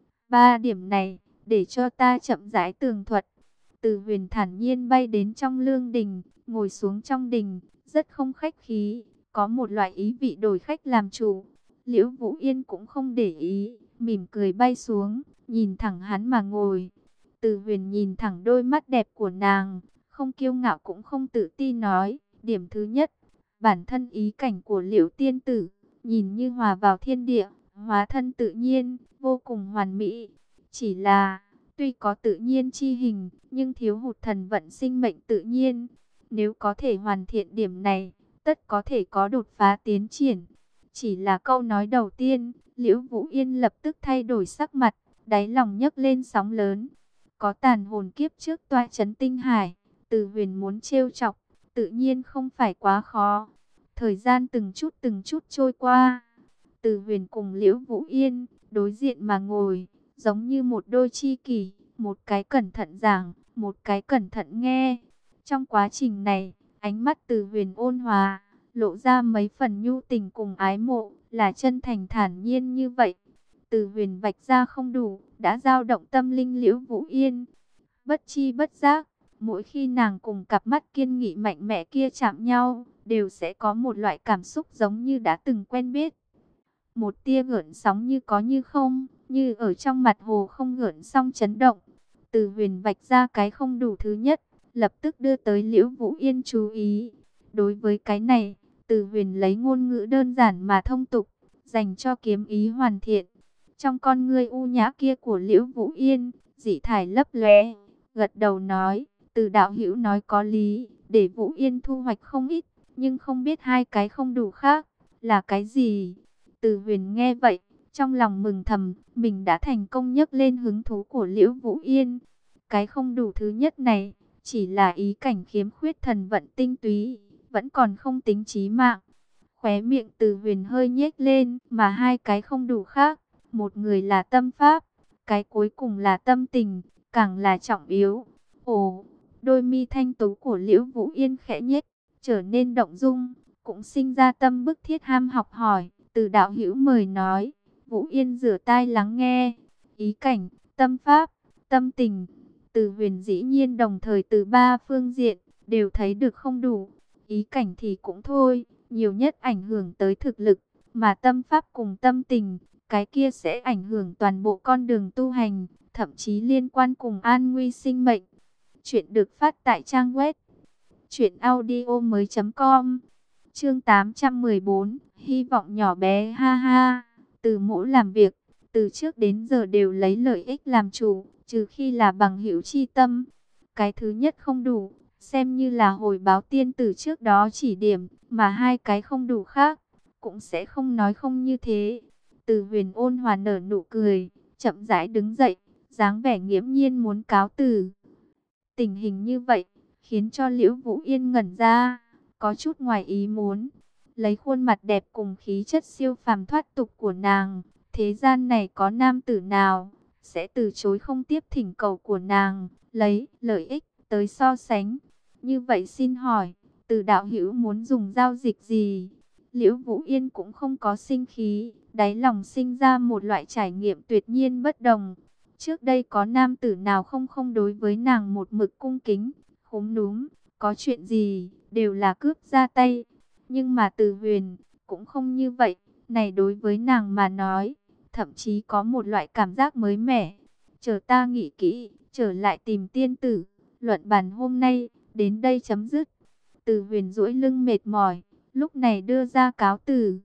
Ba điểm này, để cho ta chậm rãi tường thuật. Từ Huyền thản nhiên bay đến trong lương đình, ngồi xuống trong đình, rất không khách khí, có một loại ý vị đổi khách làm chủ. Liễu Vũ Yên cũng không để ý, mỉm cười bay xuống, nhìn thẳng hắn mà ngồi. Từ Huyền nhìn thẳng đôi mắt đẹp của nàng, không kiêu ngạo cũng không tự ti nói, điểm thứ nhất, bản thân ý cảnh của Liễu tiên tử, nhìn như hòa vào thiên địa, hóa thân tự nhiên, vô cùng hoàn mỹ. Chỉ là, tuy có tự nhiên chi hình, nhưng thiếu hụt thần vận sinh mệnh tự nhiên. Nếu có thể hoàn thiện điểm này, tất có thể có đột phá tiến triển. Chỉ là câu nói đầu tiên, Liễu Vũ Yên lập tức thay đổi sắc mặt, đáy lòng nhấc lên sóng lớn. Có tàn hồn kiếp trước toa chấn tinh hải, Từ Huyền muốn trêu chọc, tự nhiên không phải quá khó. Thời gian từng chút từng chút trôi qua, Từ Huyền cùng Liễu Vũ Yên đối diện mà ngồi, giống như một đôi tri kỷ, một cái cẩn thận giảng, một cái cẩn thận nghe. Trong quá trình này, ánh mắt Từ Huyền ôn hòa, lộ ra mấy phần nhu tình cùng ái mộ, là chân thành thản nhiên như vậy. Từ Huyền vạch ra không đủ, đã dao động tâm linh Liễu Vũ Yên. Bất chi bất giác, mỗi khi nàng cùng cặp mắt kiên nghị mạnh mẽ kia chạm nhau, đều sẽ có một loại cảm xúc giống như đã từng quen biết. Một tia gợn sóng như có như không, như ở trong mặt hồ không gợn sóng chấn động. Từ Huyền vạch ra cái không đủ thứ nhất, lập tức đưa tới Liễu Vũ Yên chú ý. Đối với cái này, Từ Huyền lấy ngôn ngữ đơn giản mà thông tục, dành cho kiếm ý hoàn thiện. Trong con ngươi u nhã kia của Liễu Vũ Yên, dị thải lấp lóe, gật đầu nói, Từ đạo hữu nói có lý, để Vũ Yên thu hoạch không ít, nhưng không biết hai cái không đủ khác là cái gì. Từ Huyền nghe vậy, trong lòng mừng thầm, mình đã thành công nhấc lên hứng thú của Liễu Vũ Yên. Cái không đủ thứ nhất này, chỉ là ý cảnh khiếm khuyết thần vận tinh túy, vẫn còn không tính chí mạng. Khóe miệng Từ Huyền hơi nhếch lên, mà hai cái không đủ khác, một người là tâm pháp, cái cuối cùng là tâm tình, càng là trọng yếu. Ồ, đôi mi thanh tú của Liễu Vũ Yên khẽ nhếch, trở nên động dung, cũng sinh ra tâm bức thiết ham học hỏi. Từ đạo hữu mời nói. Vũ Yên rửa tai lắng nghe. Ý cảnh, tâm pháp, tâm tình. Từ Huyền dĩ nhiên đồng thời từ ba phương diện đều thấy được không đủ. Ý cảnh thì cũng thôi, nhiều nhất ảnh hưởng tới thực lực, mà tâm pháp cùng tâm tình, cái kia sẽ ảnh hưởng toàn bộ con đường tu hành, thậm chí liên quan cùng an nguy sinh mệnh. Chuyện được phát tại trang web truyện audio mới chấm com. Chương tám trăm mười bốn, hy vọng nhỏ bé ha ha. Từ Mỗ làm việc, từ trước đến giờ đều lấy lợi ích làm chủ, trừ khi là bằng hữu chi tâm. Cái thứ nhất không đủ, xem như là hồi báo tiên tử trước đó chỉ điểm, mà hai cái không đủ khác, cũng sẽ không nói không như thế. Từ Huyền ôn hòa nở nụ cười, chậm rãi đứng dậy, dáng vẻ nghiễm nhiên muốn cáo từ. Tình hình như vậy, khiến cho Liễu Vũ Yên ngẩn ra, có chút ngoài ý muốn. Lấy khuôn mặt đẹp cùng khí chất siêu phàm thoát tục của nàng, thế gian này có nam tử nào sẽ từ chối không tiếp thỉnh cầu của nàng, lấy lợi ích tới so sánh. Như vậy xin hỏi, Từ đạo hữu muốn dùng giao dịch gì? Liễu Vũ Yên cũng không có sinh khí, đáy lòng sinh ra một loại trải nghiệm tuyệt nhiên bất đồng. Trước đây có nam tử nào không không đối với nàng một mực cung kính, khúm núm, có chuyện gì đều là cướp ra tay. Nhưng mà Từ Huyền cũng không như vậy, này đối với nàng mà nói, thậm chí có một loại cảm giác mới mẻ. Chờ ta nghĩ kỹ, trở lại tìm tiên tử, luận bàn hôm nay, đến đây chấm dứt. Từ Huyền duỗi lưng mệt mỏi, lúc này đưa ra cáo từ.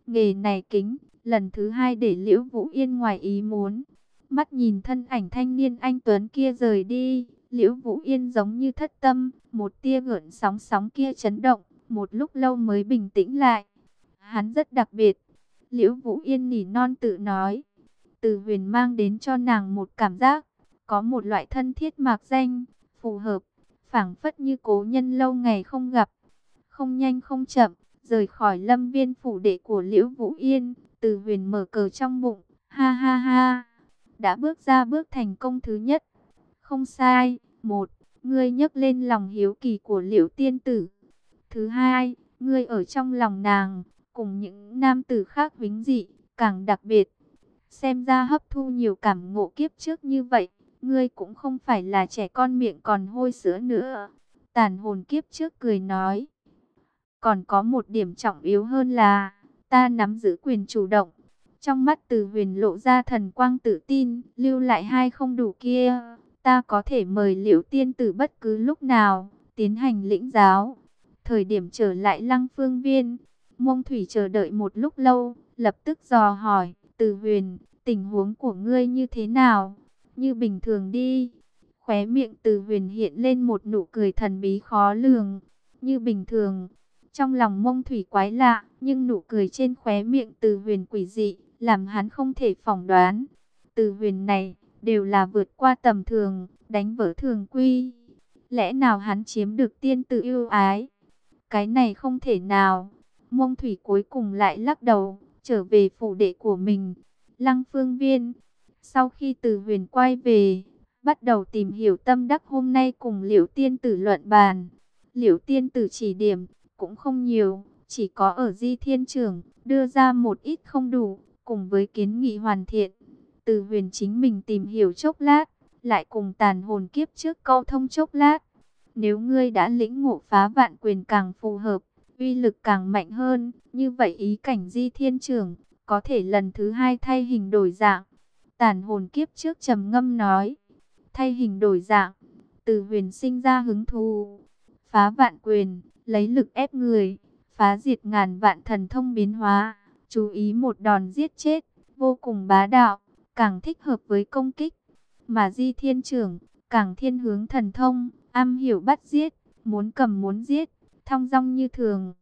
Nghề này kính, lần thứ hai để Liễu Vũ Yên ngoài ý muốn. Mắt nhìn thân ảnh thanh niên anh tuấn kia rời đi, Liễu Vũ Yên giống như thất tâm, một tia gợn sóng sóng kia chấn động, một lúc lâu mới bình tĩnh lại. Hắn rất đặc biệt, Liễu Vũ Yên nỉ non tự nói. Từ Huyền mang đến cho nàng một cảm giác, có một loại thân thiết mạc danh, phù hợp, phảng phất như cố nhân lâu ngày không gặp. Không nhanh không chậm, rời khỏi lâm viên phủ đệ của Liễu Vũ Yên, Từ Huyền mở cờ trong bụng, ha ha ha, đã bước ra bước thành công thứ nhất. Không sai, một, ngươi nhấc lên lòng hiếu kỳ của Liễu tiên tử. Thứ hai, ngươi ở trong lòng nàng, cùng những nam tử khác vĩnh dị, càng đặc biệt. Xem ra hấp thu nhiều cảm ngộ kiếp trước như vậy, ngươi cũng không phải là trẻ con miệng còn hôi sữa nữa. Tàn hồn kiếp trước cười nói. Còn có một điểm trọng yếu hơn là, ta nắm giữ quyền chủ động. Trong mắt Từ Huyền lộ ra thần quang tự tin, lưu lại hai không đủ kia. Ta có thể mời Liễu tiên tử bất cứ lúc nào, tiến hành lĩnh giáo. Thời điểm trở lại Lăng Phương Viên, Mông Thủy chờ đợi một lúc lâu, lập tức dò hỏi, Từ Huyền, tình huống của ngươi như thế nào? Như bình thường đi. Khóe miệng Từ Huyền hiện lên một nụ cười thần bí khó lường. Như bình thường. Trong lòng Mông Thủy quái lạ, nhưng nụ cười trên khóe miệng Từ Huyền quỷ dị, làm hắn không thể phỏng đoán. Từ Huyền này, đều là vượt qua tầm thường, đánh vỡ thường quy. Lẽ nào hắn chiếm được tiên tử yêu ái? Cái này không thể nào. Mông Thủy cuối cùng lại lắc đầu, trở về phủ đệ của mình. Lăng Phương Viên. Sau khi Từ Huyền quay về, bắt đầu tìm hiểu tâm đắc hôm nay cùng Liễu tiên tử luận bàn. Liễu tiên tử chỉ điểm cũng không nhiều, chỉ có ở Di Thiên Trưởng đưa ra một ít không đủ, cùng với kiến nghị hoàn thiện. Từ Huyền chính mình tìm hiểu chốc lát, lại cùng tàn hồn kiếp trước câu thông chốc lát. Nếu ngươi đã lĩnh ngộ phá vạn quyền càng phù hợp, uy lực càng mạnh hơn, như vậy ý cảnh Di Thiên Trưởng có thể lần thứ hai thay hình đổi dạng. Tàn hồn kiếp trước trầm ngâm nói, thay hình đổi dạng. Từ Huyền sinh ra hứng thú. Phá vạn quyền, lấy lực ép người, phá diệt ngàn vạn thần thông biến hóa, chú ý một đòn giết chết, vô cùng bá đạo, càng thích hợp với công kích. Mà Di Thiên Trưởng càng thiên hướng thần thông, am hiểu bắt giết, muốn cầm muốn giết, thong dong như thường.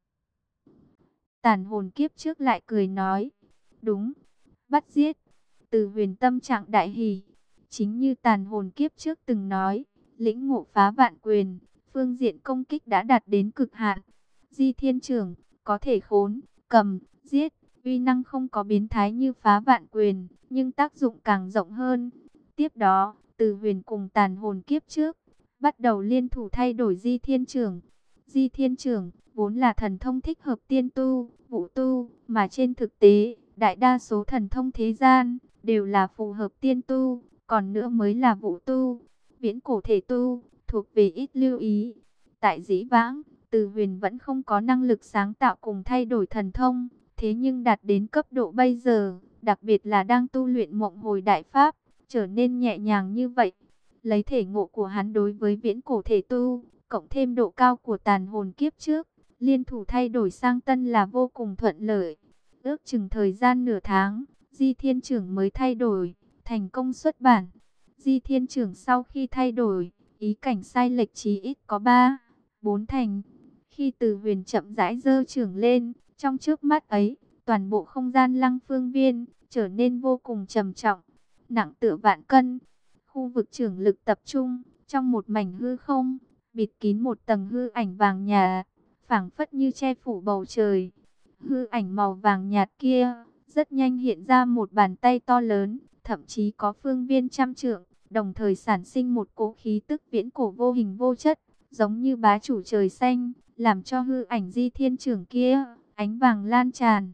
Tàn hồn kiếp trước lại cười nói, đúng, bắt giết. Từ Huyền tâm trạng đại hỷ, chính như tàn hồn kiếp trước từng nói, lĩnh ngộ phá vạn quyền, phương diện công kích đã đạt đến cực hạn. Di Thiên Trưởng có thể khốn, cầm, giết, uy năng không có biến thái như phá vạn quyền, nhưng tác dụng càng rộng hơn. Tiếp đó, Từ Huyền cùng tàn hồn kiếp trước bắt đầu liên thủ thay đổi Di Thiên Trưởng. Di Thiên Trưởng vốn là thần thông thích hợp tiên tu, vũ tu, mà trên thực tế, đại đa số thần thông thế gian đều là phù hợp tiên tu, còn nữa mới là vũ tu, viễn cổ thể tu, thuộc về ít lưu ý. Tại dĩ vãng, Từ Huyền vẫn không có năng lực sáng tạo cùng thay đổi thần thông, thế nhưng đạt đến cấp độ bây giờ, đặc biệt là đang tu luyện Mộng Hồi Đại Pháp, trở nên nhẹ nhàng như vậy. Lấy thể ngộ của hắn đối với viễn cổ thể tu, cộng thêm độ cao của tàn hồn kiếp trước, liên thủ thay đổi sang tân là vô cùng thuận lợi. Ước chừng thời gian nửa tháng, Di Thiên Trưởng mới thay đổi, thành công xuất bản. Di Thiên Trưởng sau khi thay đổi, ý cảnh sai lệch chí ít có ba, bốn thành. Khi Từ Huyền chậm rãi giơ trưởng lên, trong trước mắt ấy, toàn bộ không gian Lăng Phương Viên trở nên vô cùng trầm trọng, nặng tựa vạn cân. Khu vực trưởng lực tập trung trong một mảnh hư không, bịt kín một tầng hư ảnh vàng nhạt, phảng phất như che phủ bầu trời. Hư ảnh màu vàng nhạt kia rất nhanh hiện ra một bàn tay to lớn, thậm chí có phương viên trăm trượng, đồng thời sản sinh một cỗ khí tức viễn cổ vô hình vô chất, giống như bá chủ trời xanh, làm cho hư ảnh Di Thiên Trưởng kia ánh vàng lan tràn.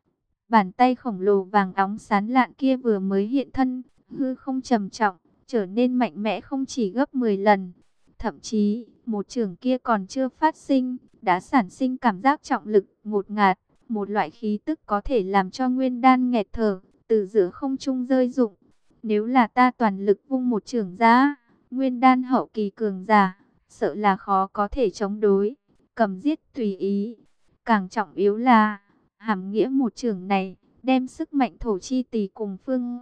Bàn tay khổng lồ vàng óng sáng lạn kia vừa mới hiện thân, hư không trầm trọng, trở nên mạnh mẽ không chỉ gấp mười lần. Thậm chí, một chưởng kia còn chưa phát sinh, đã sản sinh cảm giác trọng lực ngột ngạt, một loại khí tức có thể làm cho nguyên đan nghẹt thở, từ giữa không trung rơi rụng. Nếu là ta toàn lực vung một chưởng ra, nguyên đan hậu kỳ cường giả, sợ là khó có thể chống đối, cầm giết tùy ý. Càng trọng yếu là, Hàm nghĩa một chưởng này, đem sức mạnh thổ chi tỷ cùng Phương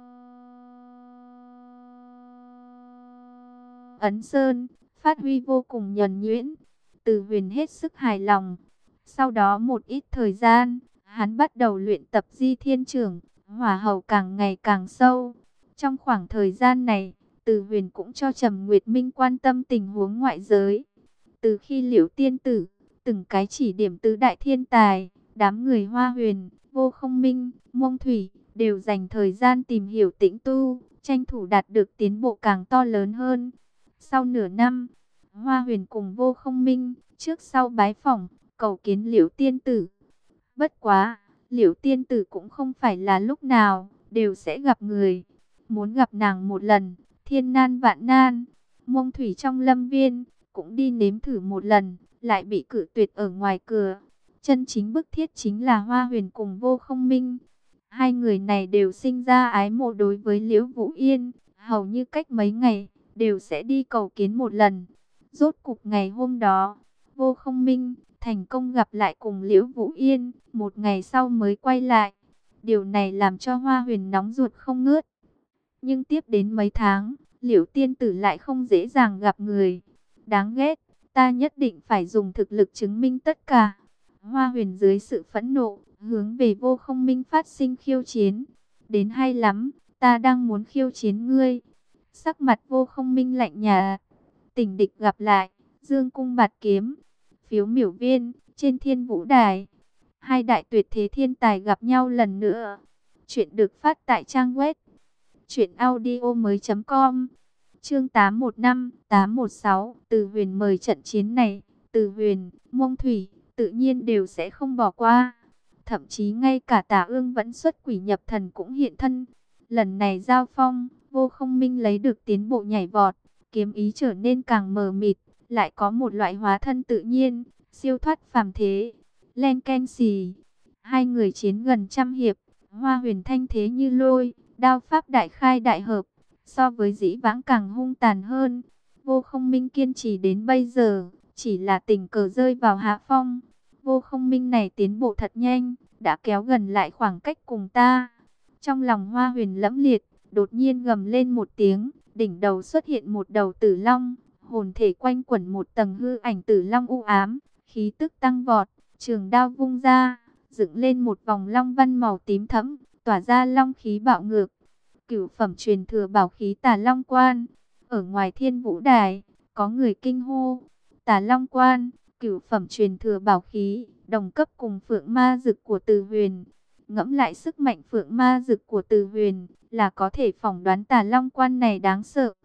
Ấn Sơn, phát huy vô cùng nhuần nhuyễn. Từ Huyền hết sức hài lòng. Sau đó một ít thời gian, hắn bắt đầu luyện tập Di Thiên Chưởng, hỏa hầu càng ngày càng sâu. Trong khoảng thời gian này, Từ Huyền cũng cho Trầm Nguyệt Minh quan tâm tình huống ngoại giới. Từ khi Liễu Tiên Tử từng cái chỉ điểm tứ đại thiên tài, đám người Hoa Huyền, Vô Không Minh, Mông Thủy đều dành thời gian tìm hiểu tĩnh tu, tranh thủ đạt được tiến bộ càng to lớn hơn. Sau nửa năm, Hoa Huyền cùng Vô Không Minh trước sau bái phỏng, cầu kiến Liễu Tiên Tử. Bất quá, Liễu Tiên Tử cũng không phải là lúc nào đều sẽ gặp người. Muốn gặp nàng một lần, thiên nan vạn nan. Mông Thủy trong lâm viên cũng đi nếm thử một lần, lại bị cự tuyệt ở ngoài cửa. Chân chính bức thiết chính là Hoa Huyền cùng Vô Không Minh. Hai người này đều sinh ra ái mộ đối với Liễu Vũ Yên, hầu như cách mấy ngày đều sẽ đi cầu kiến một lần. Rốt cục ngày hôm đó, Vô Không Minh thành công gặp lại cùng Liễu Vũ Yên, một ngày sau mới quay lại. Điều này làm cho Hoa Huyền nóng ruột không ngớt. Nhưng tiếp đến mấy tháng, Liễu Tiên Tử lại không dễ dàng gặp người. Đáng ghét, ta nhất định phải dùng thực lực chứng minh tất cả. Hoa Huyền dưới sự phẫn nộ, hướng về Vô Không Minh phát sinh khiêu chiến. Đến hay lắm, ta đang muốn khiêu chiến ngươi. Sắc mặt Vô Không Minh lạnh nhạt. Tình địch gặp lại, dương cung bạt kiếm. Phiếu miểu viên, trên Thiên Vũ Đài. Hai đại tuyệt thế thiên tài gặp nhau lần nữa. Chuyện được phát tại trang web truyện audio mới chấm com. Chương tám một năm, tám một sáu, Từ Huyền mời trận chiến này, Từ Huyền, Mông Thủy tự nhiên đều sẽ không bỏ qua. Thậm chí ngay cả Tả Ương vẫn xuất quỷ nhập thần cũng hiện thân. Lần này giao phong, Vô Không Minh lấy được tiến bộ nhảy vọt, kiếm ý trở nên càng mờ mịt, lại có một loại hóa thân tự nhiên, siêu thoát phàm thế. Len ken xì, hai người chiến gần trăm hiệp, Hoa Huyền thanh thế như lôi, đao pháp đại khai đại hợp, so với dĩ vãng càng hung tàn hơn. Vô Không Minh kiên trì đến bây giờ, chỉ là tình cờ rơi vào hạ phong. Vô Không Minh này tiến bộ thật nhanh, đã kéo gần lại khoảng cách cùng ta. Trong lòng Hoa Huyền lẫm liệt, đột nhiên gầm lên một tiếng, đỉnh đầu xuất hiện một đầu tử long, hồn thể quanh quẩn một tầng hư ảnh tử long u ám, khí tức tăng vọt, trường đao vung ra, dựng lên một vòng long văn màu tím thẫm, tỏa ra long khí bạo ngược. Cửu phẩm truyền thừa bảo khí Tà Long Quan. Ở ngoài Thiên Vũ Đài, có người kinh hô, Tà Long Quan, cửu phẩm truyền thừa bảo khí, đồng cấp cùng Phượng Ma Dực của Từ Huyền. Ngẫm lại sức mạnh Phượng Ma Dực của Từ Huyền, là có thể phỏng đoán Tà Long Quan này đáng sợ.